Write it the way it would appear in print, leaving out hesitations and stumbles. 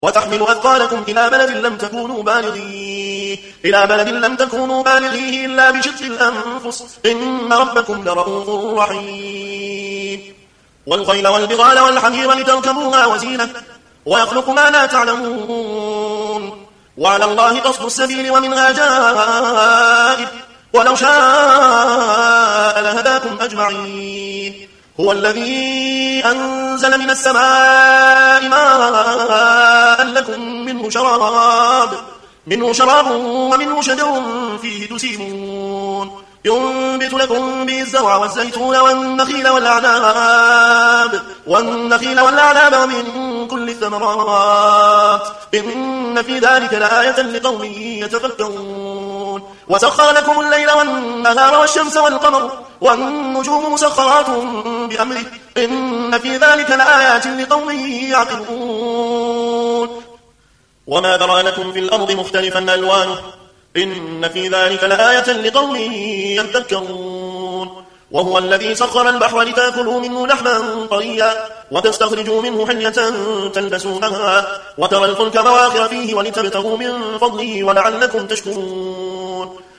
وتحمل أثقالكم إلى بلد لم تكونوا بالغيه إلا بشق الأنفس إن ربكم لرؤوف رحيم والخيل والبغال والحمير لتركبوها وزينة ويخلق ما لا تعلمون وعلى الله قصد السبيل ومنها جائر ولو شاء لهداكم أجمعين هو الذي أنزل من السماء ماء لكم منه شراب ومنه شجر فيه تسيمون ينبت لكم به الزرع والزيتون والنخيل والأعناب ومن كل الثمرات إن في ذلك لآية لقوم يتفكرون وسخر لكم الليل والنهار والشمس والقمر والنجوم مسخرات بأمره إن في ذلك لآيات لقوم يعقلون وما ذرأ لكم في الأرض مختلفا ألوانه إن في ذلك لآية لقوم يذكرون وهو الذي سخر البحر لتأكلوا منه لحما طريا وتستخرجوا منه حلية تلبسونها وترى الفلك مواخر فيه ولتبتغوا من فضله ولعلكم تشكرون